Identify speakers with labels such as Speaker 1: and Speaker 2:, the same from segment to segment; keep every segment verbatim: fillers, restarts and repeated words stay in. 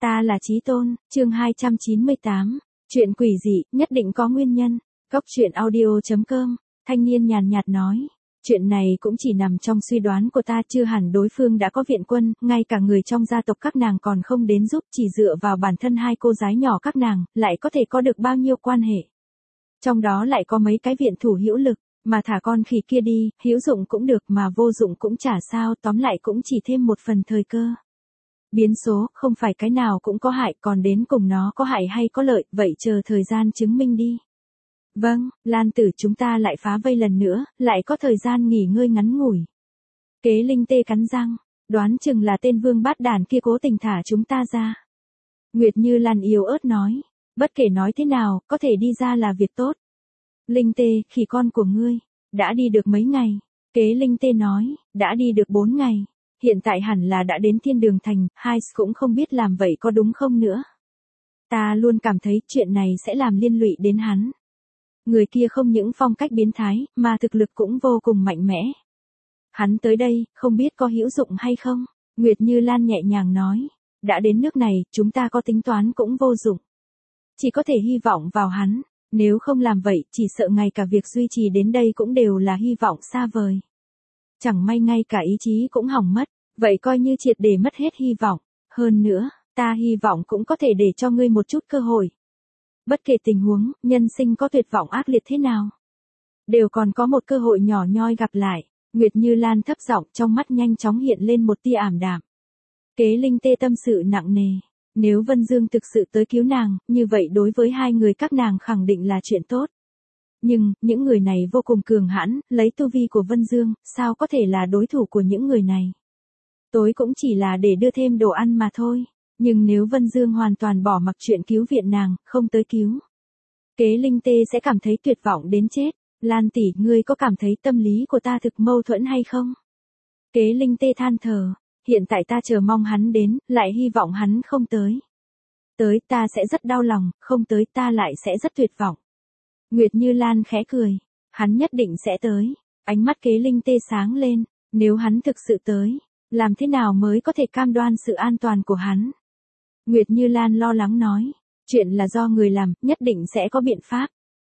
Speaker 1: Ta là Chí Tôn, chương hai trăm chín mươi tám. Chuyện quỷ dị, nhất định có nguyên nhân. Cốc truyện audio chấm com, thanh niên nhàn nhạt nói. Chuyện này cũng chỉ nằm trong suy đoán của ta, chưa hẳn đối phương đã có viện quân, ngay cả người trong gia tộc các nàng còn không đến giúp, chỉ dựa vào bản thân hai cô gái nhỏ các nàng, lại có thể có được bao nhiêu quan hệ. Trong đó lại có mấy cái viện thủ hữu lực, mà thả con khỉ kia đi, hữu dụng cũng được mà vô dụng cũng chả sao, tóm lại cũng chỉ thêm một phần thời cơ. Biến số, không phải cái nào cũng có hại, còn đến cùng nó có hại hay có lợi, vậy chờ thời gian chứng minh đi. Vâng, Lan tử, chúng ta lại phá vây lần nữa, lại có thời gian nghỉ ngơi ngắn ngủi. Kế Linh tê cắn răng, đoán chừng là tên vương bát đàn kia cố tình thả chúng ta ra. Nguyệt Như Lan yếu ớt nói, bất kể nói thế nào, có thể đi ra là việc tốt. Linh tê, khỉ con của ngươi, đã đi được mấy ngày? Kế Linh tê nói, đã đi được bốn ngày. Hiện tại hẳn là đã đến Thiên Đường Thành, hai cũng không biết làm vậy có đúng không nữa. Ta luôn cảm thấy chuyện này sẽ làm liên lụy đến hắn. Người kia không những phong cách biến thái, mà thực lực cũng vô cùng mạnh mẽ. Hắn tới đây, không biết có hữu dụng hay không? Nguyệt Như Lan nhẹ nhàng nói, đã đến nước này, chúng ta có tính toán cũng vô dụng. Chỉ có thể hy vọng vào hắn, nếu không làm vậy, chỉ sợ ngay cả việc duy trì đến đây cũng đều là hy vọng xa vời. Chẳng may ngay cả ý chí cũng hỏng mất, vậy coi như triệt để mất hết hy vọng. Hơn nữa, ta hy vọng cũng có thể để cho ngươi một chút cơ hội. Bất kể tình huống, nhân sinh có tuyệt vọng ác liệt thế nào, đều còn có một cơ hội nhỏ nhoi gặp lại. Nguyệt Như Lan thấp giọng, trong mắt nhanh chóng hiện lên một tia ảm đạm. Kế Linh tê tâm sự nặng nề. Nếu Vân Dương thực sự tới cứu nàng, như vậy đối với hai người các nàng khẳng định là chuyện tốt. Nhưng, những người này vô cùng cường hãn, lấy tu vi của Vân Dương, sao có thể là đối thủ của những người này. Tối cũng chỉ là để đưa thêm đồ ăn mà thôi. Nhưng nếu Vân Dương hoàn toàn bỏ mặc chuyện cứu viện nàng, không tới cứu, Kế Linh tê sẽ cảm thấy tuyệt vọng đến chết. Lan tỷ, ngươi có cảm thấy tâm lý của ta thực mâu thuẫn hay không? Kế Linh tê than thở, hiện tại ta chờ mong hắn đến, lại hy vọng hắn không tới. Tới ta sẽ rất đau lòng, không tới ta lại sẽ rất tuyệt vọng. Nguyệt Như Lan khẽ cười, hắn nhất định sẽ tới. Ánh mắt Kế Linh tê sáng lên, nếu hắn thực sự tới, làm thế nào mới có thể cam đoan sự an toàn của hắn? Nguyệt Như Lan lo lắng nói, chuyện là do người làm, nhất định sẽ có biện pháp.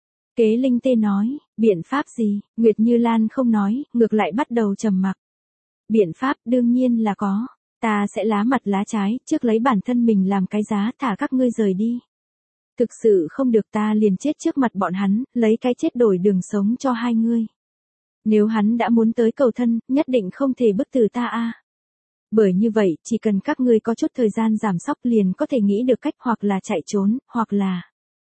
Speaker 1: Kế Linh tê nói, biện pháp gì? Nguyệt Như Lan không nói, ngược lại bắt đầu trầm mặc. Biện pháp đương nhiên là có, ta sẽ lá mặt lá trái, trước lấy bản thân mình làm cái giá, thả các ngươi rời đi. Thực sự không được ta liền chết trước mặt bọn hắn, lấy cái chết đổi đường sống cho hai ngươi. Nếu hắn đã muốn tới cầu thân, nhất định không thể bức từ ta a. Bởi như vậy, chỉ cần các ngươi có chút thời gian giảm sóc liền có thể nghĩ được cách, hoặc là chạy trốn, hoặc là...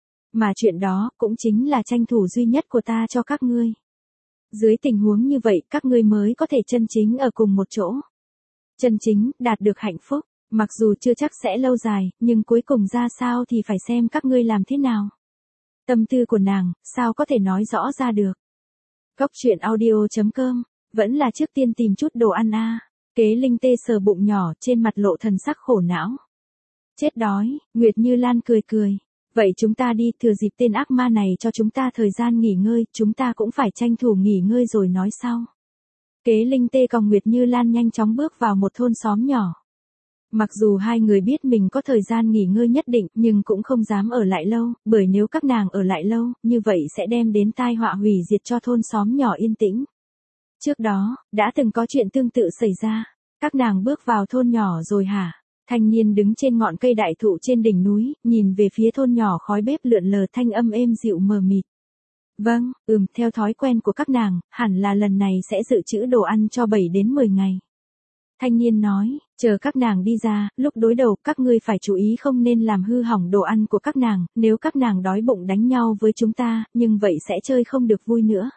Speaker 1: Mà chuyện đó, cũng chính là tranh thủ duy nhất của ta cho các ngươi. Dưới tình huống như vậy, các ngươi mới có thể chân chính ở cùng một chỗ. Chân chính, đạt được hạnh phúc, mặc dù chưa chắc sẽ lâu dài, nhưng cuối cùng ra sao thì phải xem các ngươi làm thế nào. Tâm tư của nàng, sao có thể nói rõ ra được. Cốc truyện audio chấm com, vẫn là trước tiên tìm chút đồ ăn a. Kế Linh tê sờ bụng nhỏ, trên mặt lộ thần sắc khổ não. Chết đói, Nguyệt Như Lan cười cười. Vậy chúng ta đi, thừa dịp tên ác ma này cho chúng ta thời gian nghỉ ngơi, chúng ta cũng phải tranh thủ nghỉ ngơi rồi nói sau. Kế Linh tê cùng Nguyệt Như Lan nhanh chóng bước vào một thôn xóm nhỏ. Mặc dù hai người biết mình có thời gian nghỉ ngơi nhất định, nhưng cũng không dám ở lại lâu, bởi nếu các nàng ở lại lâu, như vậy sẽ đem đến tai họa hủy diệt cho thôn xóm nhỏ yên tĩnh. Trước đó, đã từng có chuyện tương tự xảy ra. Các nàng bước vào thôn nhỏ rồi hả? Thanh niên đứng trên ngọn cây đại thụ trên đỉnh núi, nhìn về phía thôn nhỏ, khói bếp lượn lờ, thanh âm êm dịu mờ mịt. Vâng, ừm, theo thói quen của các nàng, hẳn là lần này sẽ dự trữ đồ ăn cho bảy đến mười ngày. Thanh niên nói, chờ các nàng đi ra, lúc đối đầu, các ngươi phải chú ý không nên làm hư hỏng đồ ăn của các nàng, nếu các nàng đói bụng đánh nhau với chúng ta, nhưng vậy sẽ chơi không được vui nữa.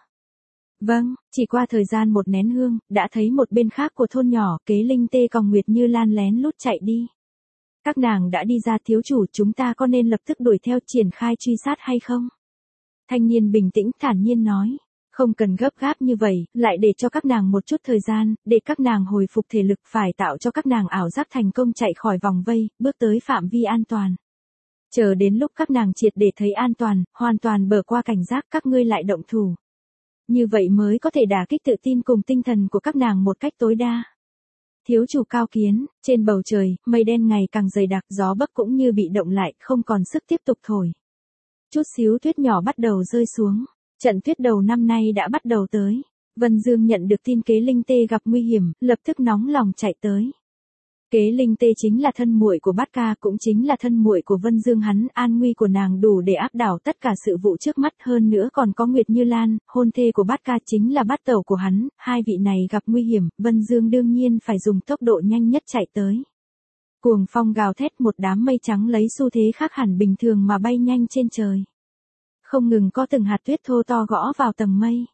Speaker 1: Vâng, chỉ qua thời gian một nén hương, đã thấy một bên khác của thôn nhỏ, Kế Linh tê cùng Nguyệt Như Lan lén lút chạy đi. Các nàng đã đi ra, thiếu chủ, chúng ta có nên lập tức đuổi theo triển khai truy sát hay không? Thanh niên bình tĩnh thản nhiên nói, không cần gấp gáp như vậy, lại để cho các nàng một chút thời gian, để các nàng hồi phục thể lực, phải tạo cho các nàng ảo giác thành công chạy khỏi vòng vây, bước tới phạm vi an toàn. Chờ đến lúc các nàng triệt để thấy an toàn, hoàn toàn bờ qua cảnh giác, các ngươi lại động thủ. Như vậy mới có thể đả kích tự tin cùng tinh thần của các nàng một cách tối đa. thiếu chủ cao kiến, trên bầu trời, mây đen ngày càng dày đặc, gió bấc cũng như bị động lại, không còn sức tiếp tục thổi. Chút xíu tuyết nhỏ bắt đầu rơi xuống, trận tuyết đầu năm nay đã bắt đầu tới. Vân Dương nhận được tin Kế Linh Tê gặp nguy hiểm, lập tức nóng lòng chạy tới. Kế Linh Tê chính là thân muội của Bát Ca, cũng chính là thân muội của Vân Dương hắn, an nguy của nàng đủ để áp đảo tất cả sự vụ trước mắt, hơn nữa còn có Nguyệt Như Lan, hôn thê của Bát Ca chính là bát tẩu của hắn, hai vị này gặp nguy hiểm, Vân Dương đương nhiên phải dùng tốc độ nhanh nhất chạy tới. Cuồng phong gào thét, một đám mây trắng lấy xu thế khác hẳn bình thường mà bay nhanh trên trời. Không ngừng có từng hạt tuyết thô to gõ vào tầng mây.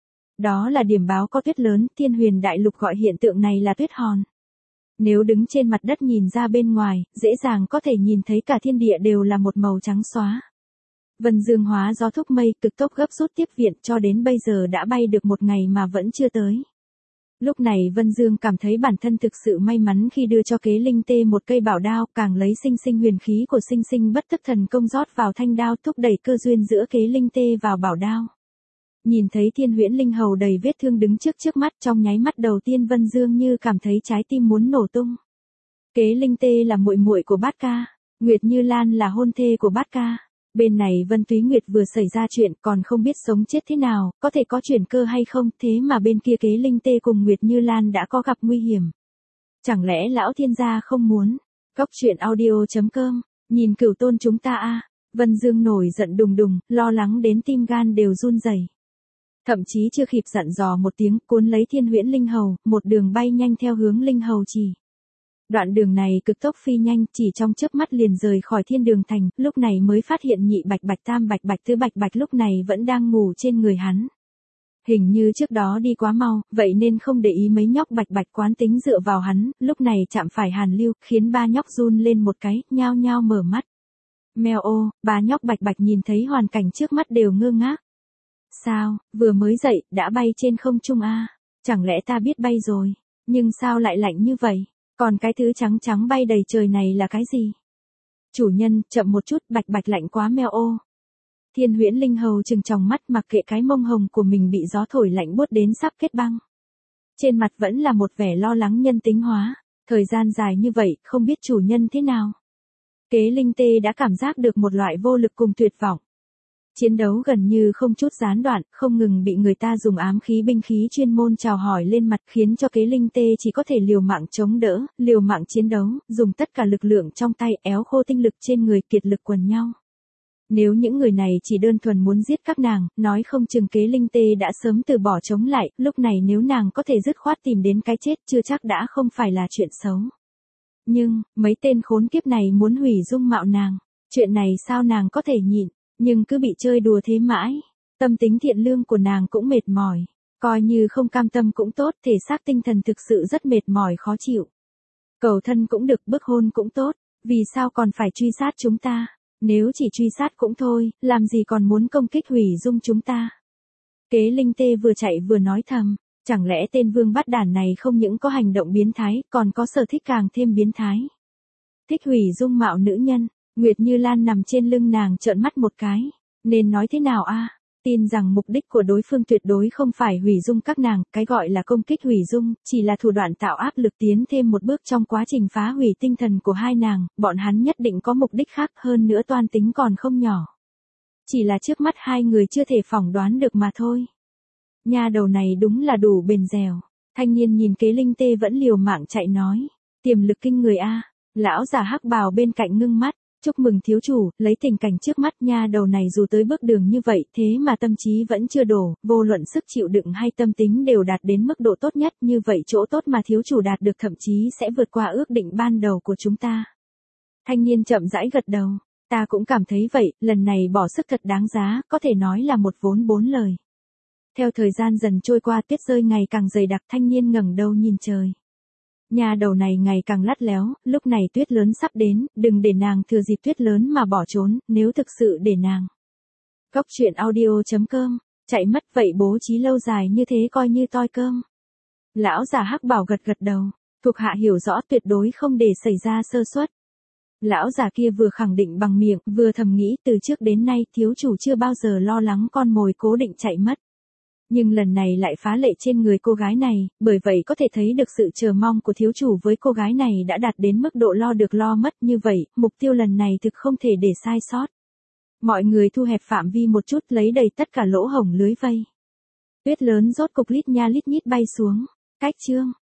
Speaker 1: Đó là điểm báo có tuyết lớn, Thiên Huyền Đại Lục gọi hiện tượng này là tuyết hòn. Nếu đứng trên mặt đất nhìn ra bên ngoài, dễ dàng có thể nhìn thấy cả thiên địa đều là một màu trắng xóa. Vân Dương hóa gió thúc mây, cực tốc gấp rút tiếp viện, cho đến bây giờ đã bay được một ngày mà vẫn chưa tới. Lúc này Vân Dương cảm thấy bản thân thực sự may mắn khi đưa cho Kế Linh Tê một cây bảo đao, càng lấy sinh sinh huyền khí của sinh sinh bất tức thần công rót vào thanh đao, thúc đẩy cơ duyên giữa Kế Linh Tê vào bảo đao. Nhìn thấy Thiên Huyễn Linh Hầu đầy vết thương đứng trước trước mắt, trong nháy mắt đầu tiên Vân Dương như cảm thấy trái tim muốn nổ tung. Kế Linh Tê là muội muội của Bát Ca, Nguyệt Như Lan là hôn thê của Bát Ca. Bên này Vân Túy Nguyệt vừa xảy ra chuyện, còn không biết sống chết thế nào, có thể có chuyển cơ hay không, thế mà bên kia Kế Linh Tê cùng Nguyệt Như Lan đã có gặp nguy hiểm. Chẳng lẽ lão thiên gia không muốn? Cốc truyện audio chấm com, nhìn Cửu Tôn chúng ta a. Vân Dương nổi giận đùng đùng, lo lắng đến tim gan đều run rẩy. Thậm chí chưa kịp dặn dò một tiếng, cuốn lấy Thiên Huyễn Linh Hầu, một đường bay nhanh theo hướng Linh Hầu chỉ. Đoạn đường này cực tốc phi nhanh, chỉ trong chớp mắt liền rời khỏi Thiên Đường Thành, lúc này mới phát hiện nhị bạch bạch tam bạch bạch tứ bạch bạch lúc này vẫn đang ngủ trên người hắn. Hình như trước đó đi quá mau, vậy nên không để ý mấy nhóc bạch bạch quán tính dựa vào hắn, lúc này chạm phải Hàn Lưu, khiến ba nhóc run lên một cái, nhao nhao mở mắt. Mèo ô, ba nhóc bạch bạch nhìn thấy hoàn cảnh trước mắt đều ngơ ngác. Sao, vừa mới dậy, đã bay trên không trung a? Chẳng lẽ ta biết bay rồi, nhưng sao lại lạnh như vậy? Còn cái thứ trắng trắng bay đầy trời này là cái gì? Chủ nhân, chậm một chút, bạch bạch lạnh quá mèo ô. Thiên Huyễn Linh Hầu trừng tròng mắt, mặc kệ cái mông hồng của mình bị gió thổi lạnh buốt đến sắp kết băng. Trên mặt vẫn là một vẻ lo lắng nhân tính hóa, thời gian dài như vậy, không biết chủ nhân thế nào. Kế Linh Tê đã cảm giác được một loại vô lực cùng tuyệt vọng. Chiến đấu gần như không chút gián đoạn, không ngừng bị người ta dùng ám khí binh khí chuyên môn chào hỏi lên mặt, khiến cho Kế Linh Tê chỉ có thể liều mạng chống đỡ, liều mạng chiến đấu, dùng tất cả lực lượng trong tay, éo khô tinh lực trên người, kiệt lực quần nhau. Nếu những người này chỉ đơn thuần muốn giết các nàng, nói không chừng Kế Linh Tê đã sớm từ bỏ chống lại, lúc này nếu nàng có thể dứt khoát tìm đến cái chết, chưa chắc đã không phải là chuyện xấu. Nhưng, mấy tên khốn kiếp này muốn hủy dung mạo nàng, chuyện này sao nàng có thể nhịn? Nhưng cứ bị chơi đùa thế mãi, tâm tính thiện lương của nàng cũng mệt mỏi, coi như không cam tâm cũng tốt, thể xác tinh thần thực sự rất mệt mỏi khó chịu. Cầu thân cũng được, bức hôn cũng tốt, vì sao còn phải truy sát chúng ta, nếu chỉ truy sát cũng thôi, làm gì còn muốn công kích hủy dung chúng ta. Kế Linh Tê vừa chạy vừa nói thầm, chẳng lẽ tên vương bát đản này không những có hành động biến thái, còn có sở thích càng thêm biến thái. Thích hủy dung mạo nữ nhân. Nguyệt Như Lan nằm trên lưng nàng trợn mắt một cái, nên nói thế nào a? Tin rằng mục đích của đối phương tuyệt đối không phải hủy dung các nàng, cái gọi là công kích hủy dung, chỉ là thủ đoạn tạo áp lực tiến thêm một bước trong quá trình phá hủy tinh thần của hai nàng, bọn hắn nhất định có mục đích khác, hơn nữa toan tính còn không nhỏ. Chỉ là trước mắt hai người chưa thể phỏng đoán được mà thôi. Nha đầu này đúng là đủ bền dẻo. Thanh niên nhìn Kế Linh Tê vẫn liều mạng chạy nói, tiềm lực kinh người a. Lão già hắc bào bên cạnh ngưng mắt. Chúc mừng thiếu chủ, lấy tình cảnh trước mắt nha đầu này dù tới bước đường như vậy thế mà tâm trí vẫn chưa đổ, vô luận sức chịu đựng hay tâm tính đều đạt đến mức độ tốt nhất, như vậy chỗ tốt mà thiếu chủ đạt được thậm chí sẽ vượt qua ước định ban đầu của chúng ta. Thanh niên chậm rãi gật đầu, ta cũng cảm thấy vậy, lần này bỏ sức thật đáng giá, có thể nói là một vốn bốn lời. Theo thời gian dần trôi qua, tuyết rơi ngày càng dày đặc, thanh niên ngẩng đầu nhìn trời. Nhà đầu này ngày càng lắt léo, lúc này tuyết lớn sắp đến, đừng để nàng thừa dịp tuyết lớn mà bỏ trốn, nếu thực sự để nàng. Cốc truyện audio chấm com, chạy mất vậy bố trí lâu dài như thế coi như toi cơm. Lão già hắc bảo gật gật đầu, thuộc hạ hiểu rõ tuyệt đối không để xảy ra sơ suất. Lão già kia vừa khẳng định bằng miệng, vừa thầm nghĩ từ trước đến nay thiếu chủ chưa bao giờ lo lắng con mồi cố định chạy mất. Nhưng lần này lại phá lệ trên người cô gái này, bởi vậy có thể thấy được sự chờ mong của thiếu chủ với cô gái này đã đạt đến mức độ lo được lo mất như vậy, mục tiêu lần này thực không thể để sai sót. Mọi người thu hẹp phạm vi một chút lấy đầy tất cả lỗ hổng lưới vây. Tuyết lớn rốt cục lít nha lít nhít bay xuống. Cách chương